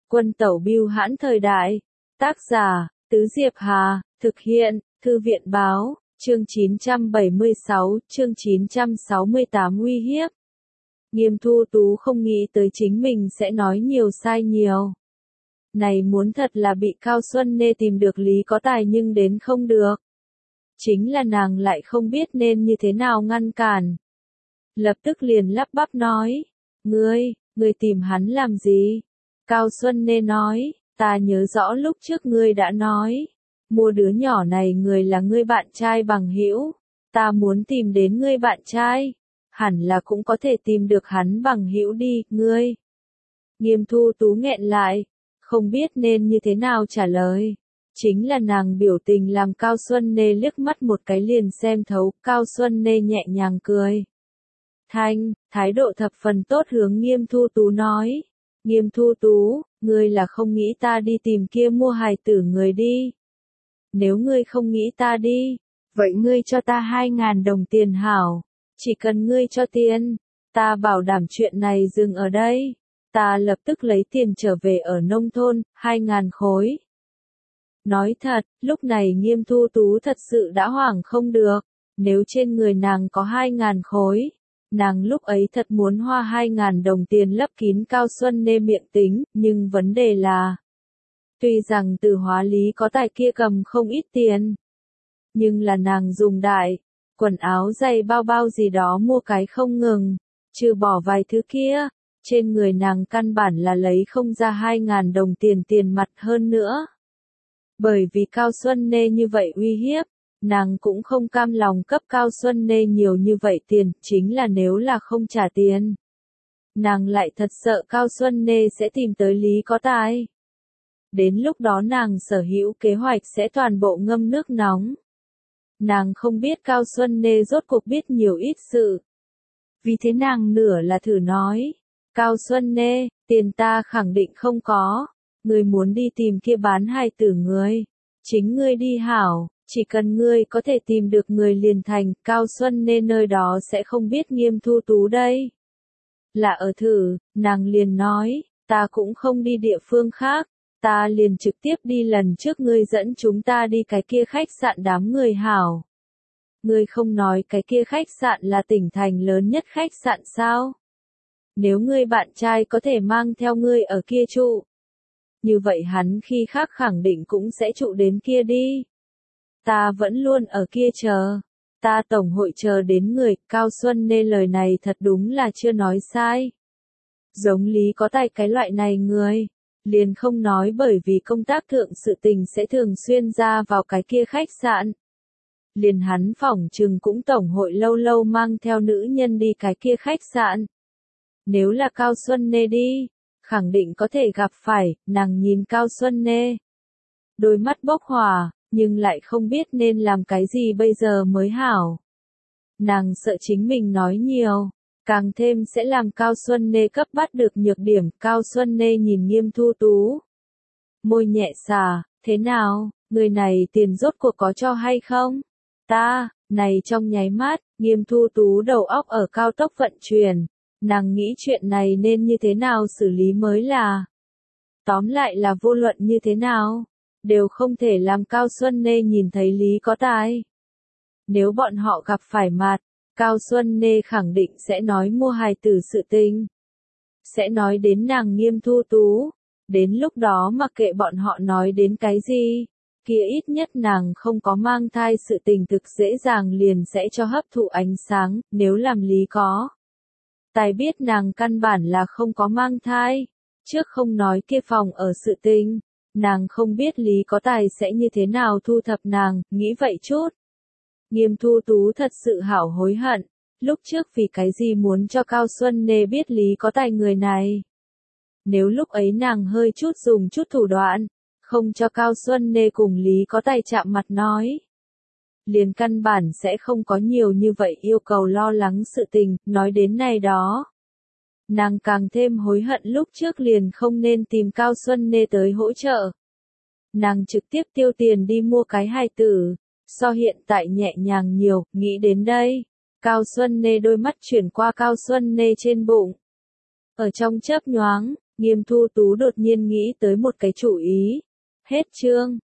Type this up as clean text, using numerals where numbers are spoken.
Quân tẩu bưu hãn thời đại. Tác giả, Tứ Diệp Hà, thực hiện, Thư viện báo, chương 976, chương 968 uy hiếp. Nghiêm Thu Tú không nghĩ tới chính mình sẽ nói nhiều sai nhiều. Này muốn thật là bị Cao Xuân Nê tìm được lý có tài nhưng đến không được. Chính là nàng lại không biết nên như thế nào ngăn cản. Lập tức liền lắp bắp nói, ngươi tìm hắn làm gì? Cao Xuân Nê nói, ta nhớ rõ lúc trước ngươi đã nói, mua đứa nhỏ này người là ngươi bạn trai bằng hữu, ta muốn tìm đến ngươi bạn trai, hẳn là cũng có thể tìm được hắn bằng hữu đi, ngươi. Nghiêm Thu Tú nghẹn lại, không biết nên như thế nào trả lời. Chính là nàng biểu tình làm Cao Xuân Nê liếc mắt một cái liền xem thấu, Cao Xuân Nê nhẹ nhàng cười. Thái độ thập phần tốt hướng Nghiêm Thu Tú nói. Nghiêm Thu Tú, ngươi là không nghĩ ta đi tìm kia mua hài tử người đi. Nếu ngươi không nghĩ ta đi, vậy ngươi cho ta 2.000 đồng tiền hảo. Chỉ cần ngươi cho tiền, ta bảo đảm chuyện này dừng ở đây. Ta lập tức lấy tiền trở về ở nông thôn, 2.000 khối. Nói thật, lúc này Nghiêm Thu Tú thật sự đã hoảng không được. Nếu trên người nàng có 2.000 khối, nàng lúc ấy thật muốn hoa 2.000 đồng tiền lấp kín Cao Xuân Nê miệng tính, nhưng vấn đề là, tuy rằng Từ Hóa Lý có tài kia cầm không ít tiền, nhưng là nàng dùng đại, quần áo giày bao gì đó mua cái không ngừng, trừ bỏ vài thứ kia, trên người nàng căn bản là lấy không ra 2.000 đồng tiền mặt hơn nữa. Bởi vì Cao Xuân Nê như vậy uy hiếp, nàng cũng không cam lòng cấp Cao Xuân Nê nhiều như vậy tiền, chính là nếu là không trả tiền. Nàng lại thật sợ Cao Xuân Nê sẽ tìm tới lý có tài. Đến lúc đó nàng sở hữu kế hoạch sẽ toàn bộ ngâm nước nóng. Nàng không biết Cao Xuân Nê rốt cuộc biết nhiều ít sự. Vì thế nàng nửa là thử nói, Cao Xuân Nê, tiền ta khẳng định không có. Ngươi muốn đi tìm kia bán hài tử ngươi, chính ngươi đi hảo, chỉ cần ngươi có thể tìm được người liền thành, Cao Xuân Nê nơi đó sẽ không biết Nghiêm Thu Tú đây. Là ở thử, nàng liền nói, ta cũng không đi địa phương khác, ta liền trực tiếp đi lần trước ngươi dẫn chúng ta đi cái kia khách sạn đám người hảo. Ngươi không nói cái kia khách sạn là tỉnh thành lớn nhất khách sạn sao? Nếu ngươi bạn trai có thể mang theo ngươi ở kia trụ, như vậy hắn khi khác khẳng định cũng sẽ trụ đến kia đi. Ta vẫn luôn ở kia chờ. Ta tổng hội chờ đến người, Cao Xuân Nê lời này thật đúng là chưa nói sai. Giống lý có tài cái loại này người, liền không nói bởi vì công tác thượng sự tình sẽ thường xuyên ra vào cái kia khách sạn. Liền hắn phỏng chừng cũng tổng hội lâu lâu mang theo nữ nhân đi cái kia khách sạn. Nếu là Cao Xuân Nê đi, khẳng định có thể gặp phải, nàng nhìn Cao Xuân Nê. Đôi mắt bốc hỏa, nhưng lại không biết nên làm cái gì bây giờ mới hảo. Nàng sợ chính mình nói nhiều, càng thêm sẽ làm Cao Xuân Nê cấp bắt được nhược điểm. Cao Xuân Nê nhìn Nghiêm Thu Tú. Môi nhẹ xả, thế nào, người này tiền rốt cuộc có cho hay không? Này trong nháy mắt, Nghiêm Thu Tú đầu óc ở cao tốc vận chuyển. Nàng nghĩ chuyện này nên như thế nào xử lý mới là. Tóm lại là vô luận như thế nào, đều không thể làm Cao Xuân Nê nhìn thấy lý có tài. Nếu bọn họ gặp phải mặt, Cao Xuân Nê khẳng định sẽ nói mua hài tử sự tình. Sẽ nói đến nàng Nghiêm Thu Tú. Đến lúc đó mặc kệ bọn họ nói đến cái gì, kia ít nhất nàng không có mang thai sự tình thực dễ dàng liền sẽ cho hấp thụ ánh sáng, nếu làm lý có. Tài biết nàng căn bản là không có mang thai, trước không nói kia phòng ở sự tình, nàng không biết lý có tài sẽ như thế nào thu thập nàng, nghĩ vậy chút. Nghiêm Thu Tú thật sự hảo hối hận, lúc trước vì cái gì muốn cho Cao Xuân Nê biết lý có tài người này. Nếu lúc ấy nàng hơi chút dùng chút thủ đoạn, không cho Cao Xuân Nê cùng lý có tài chạm mặt nói. Liền căn bản sẽ không có nhiều như vậy yêu cầu lo lắng sự tình, nói đến này đó. Nàng càng thêm hối hận lúc trước liền không nên tìm Cao Xuân Nê tới hỗ trợ. Nàng trực tiếp tiêu tiền đi mua cái hài tử, so hiện tại nhẹ nhàng nhiều, nghĩ đến đây. Cao Xuân Nê đôi mắt chuyển qua Cao Xuân Nê trên bụng. Ở trong chớp nhoáng, Nghiêm Thu Tú đột nhiên nghĩ tới một cái chủ ý. Hết chương.